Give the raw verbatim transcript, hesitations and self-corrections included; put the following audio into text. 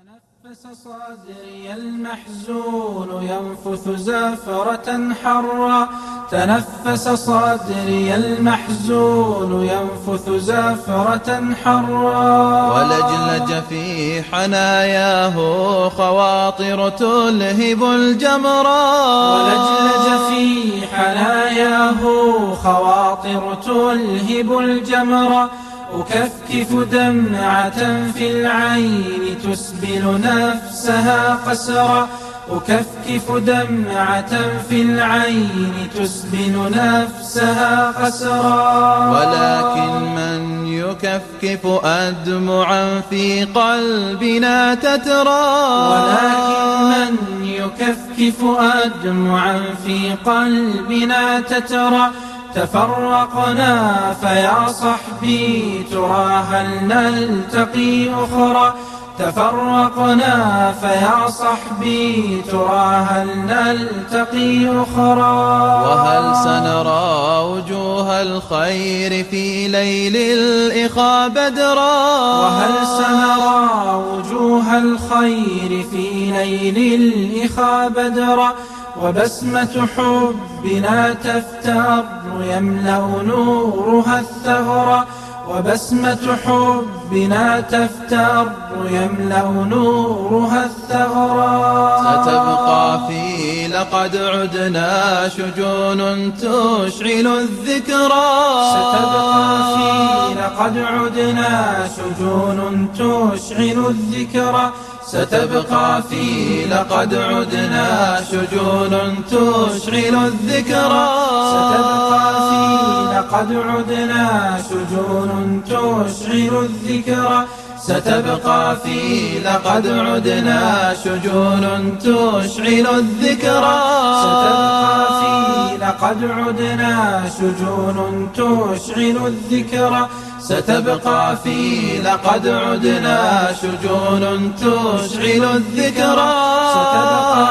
تنفس صدري المحزون ينفث زفرة حرا. تنفس صدري المحزون ينفث زفرة حرا. ولجلج في حناياه خواطر تلهب الجمرا. ولجلج في حناياه خواطر تلهب الجمرا. أكفكف دمعة في العين تسبل نفسها قسرا. أكفكف دمعة في العين تسبل نفسها قسرا. ولكن من يكفكف أدمعا في قلبنا تترى. ولكن من يكفكف أدمعا في قلبنا تترى. تفرقنا فيا صحبي ترى هل نلتقي أخرى. تفرقنا فيا صحبي ترى هل نلتقي أخرى. وهل سنرى وجوه الخير في ليل الإخاء بدرا. وهل سنرى وجوه الخير في ليل الإخاء بدرا. وبسمة حبنا تفتر يملأ نورها الثغر. وبسمة حبنا تفتر يملأ نورها الثغر. ستبقى في لقد عدنا شجون تشعل الذكرى. ستبقى في لقد عدنا شجون تشعل الذكرى. ستبقى في لقد عدنا شجون تشعل الذكرى. ستبقى في لقد عدنا شجون تشعل الذكرى. ستبقى في لقد عدنا شجون تشعل الذكرى. ستبقى في لقد عدنا شجون تشعل الذكرى. ستبقى في لقد عدنا شجون تشعل الذكرى. ستبقى